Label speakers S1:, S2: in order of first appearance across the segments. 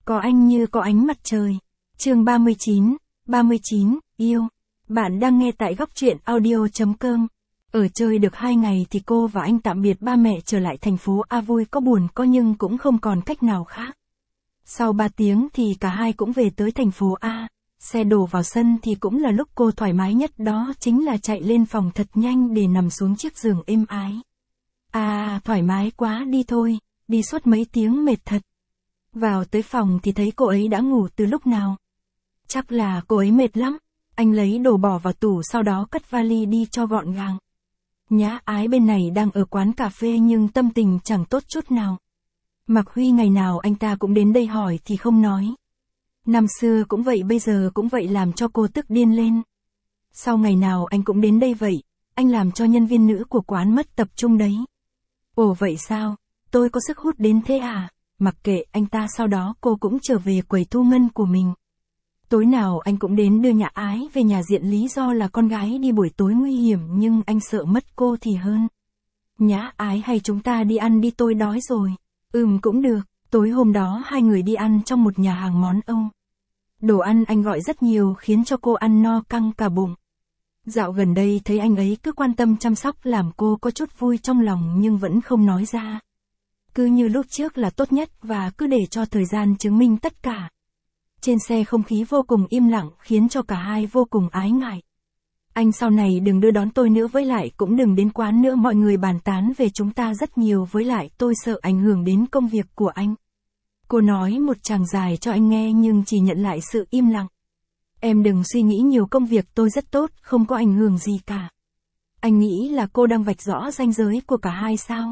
S1: Có anh như có ánh mặt trời. Chương 39, yêu. Bạn đang nghe tại góc truyện audio.com. Ở chơi được 2 ngày thì cô và anh tạm biệt ba mẹ trở lại thành phố A. Vui có buồn có nhưng cũng không còn cách nào khác. Sau 3 tiếng thì cả hai cũng về tới thành phố A. Xe đổ vào sân thì cũng là lúc cô thoải mái nhất, đó chính là chạy lên phòng thật nhanh để nằm xuống chiếc giường êm ái. Thoải mái quá đi thôi, đi suốt mấy tiếng mệt thật. Vào tới phòng thì thấy cô ấy đã ngủ từ lúc nào. Chắc là cô ấy mệt lắm. Anh lấy đồ bỏ vào tủ sau đó cất vali đi cho gọn gàng. Nhã Ái bên này đang ở quán cà phê nhưng tâm tình chẳng tốt chút nào. Mạc Huy ngày nào anh ta cũng đến đây hỏi thì không nói. Năm xưa cũng vậy, bây giờ cũng vậy, làm cho cô tức điên lên. Sau ngày nào anh cũng đến đây vậy, anh làm cho nhân viên nữ của quán mất tập trung đấy. Ồ vậy sao, tôi có sức hút đến thế à? Mặc kệ anh ta, sau đó cô cũng trở về quầy thu ngân của mình. Tối nào anh cũng đến đưa Nhã Ái về nhà, diện lý do là con gái đi buổi tối nguy hiểm nhưng anh sợ mất cô thì hơn. Nhã Ái, hay chúng ta đi ăn đi, tôi đói rồi. Cũng được. Tối hôm đó hai người đi ăn trong một nhà hàng món Âu. Đồ ăn anh gọi rất nhiều khiến cho cô ăn no căng cả bụng. Dạo gần đây thấy anh ấy cứ quan tâm chăm sóc làm cô có chút vui trong lòng nhưng vẫn không nói ra. Cứ như lúc trước là tốt nhất và cứ để cho thời gian chứng minh tất cả. Trên xe không khí vô cùng im lặng khiến cho cả hai vô cùng ái ngại. Anh sau này đừng đưa đón tôi nữa, với lại cũng đừng đến quán nữa, mọi người bàn tán về chúng ta rất nhiều, với lại tôi sợ ảnh hưởng đến công việc của anh. Cô nói một tràng dài cho anh nghe nhưng chỉ nhận lại sự im lặng. Em đừng suy nghĩ nhiều, công việc tôi rất tốt, không có ảnh hưởng gì cả. Anh nghĩ là cô đang vạch rõ ranh giới của cả hai sao?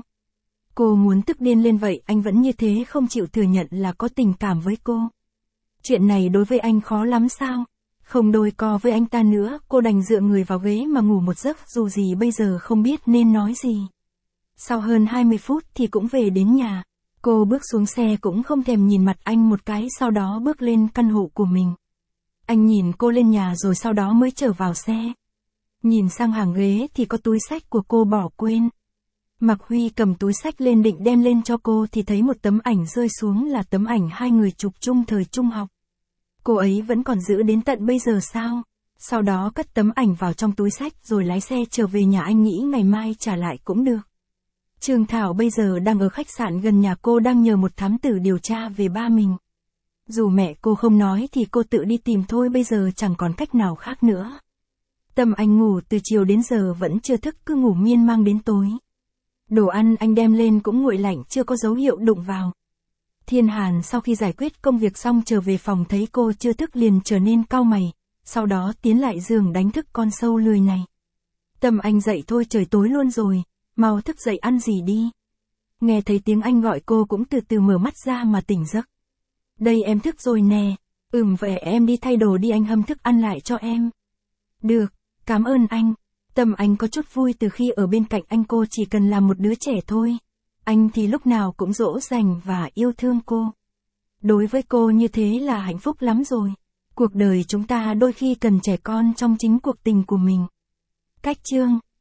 S1: Cô muốn tức điên lên vậy, anh vẫn như thế không chịu thừa nhận là có tình cảm với cô. Chuyện này đối với anh khó lắm sao? Không đôi co với anh ta nữa, cô đành dựa người vào ghế mà ngủ một giấc, dù gì bây giờ không biết nên nói gì. Sau hơn 20 phút thì cũng về đến nhà. Cô bước xuống xe cũng không thèm nhìn mặt anh một cái, sau đó bước lên căn hộ của mình. Anh nhìn cô lên nhà rồi sau đó mới trở vào xe. Nhìn sang hàng ghế thì có túi xách của cô bỏ quên. Mạc Huy cầm túi xách lên định đem lên cho cô thì thấy một tấm ảnh rơi xuống, là tấm ảnh hai người chụp chung thời trung học. Cô ấy vẫn còn giữ đến tận bây giờ sao? Sau đó cất tấm ảnh vào trong túi xách rồi lái xe trở về nhà, anh nghĩ ngày mai trả lại cũng được. Trương Thảo bây giờ đang ở khách sạn gần nhà cô, đang nhờ một thám tử điều tra về ba mình. Dù mẹ cô không nói thì cô tự đi tìm thôi, bây giờ chẳng còn cách nào khác nữa. Tâm anh ngủ từ chiều đến giờ vẫn chưa thức, cứ ngủ miên man đến tối. Đồ ăn anh đem lên cũng nguội lạnh, chưa có dấu hiệu đụng vào. Thiên Hàn sau khi giải quyết công việc xong trở về phòng thấy cô chưa thức liền trở nên cau mày, sau đó tiến lại giường đánh thức con sâu lười này. Tâm anh dậy thôi, trời tối luôn rồi, mau thức dậy ăn gì đi. Nghe thấy tiếng anh gọi cô cũng từ từ mở mắt ra mà tỉnh giấc. Đây em thức rồi nè. Vậy em đi thay đồ đi, anh hâm thức ăn lại cho em. Được, cảm ơn anh. Tâm anh có chút vui từ khi ở bên cạnh anh, cô chỉ cần là một đứa trẻ thôi. Anh thì lúc nào cũng dỗ dành và yêu thương cô. Đối với cô như thế là hạnh phúc lắm rồi. Cuộc đời chúng ta đôi khi cần trẻ con trong chính cuộc tình của mình. Cách chương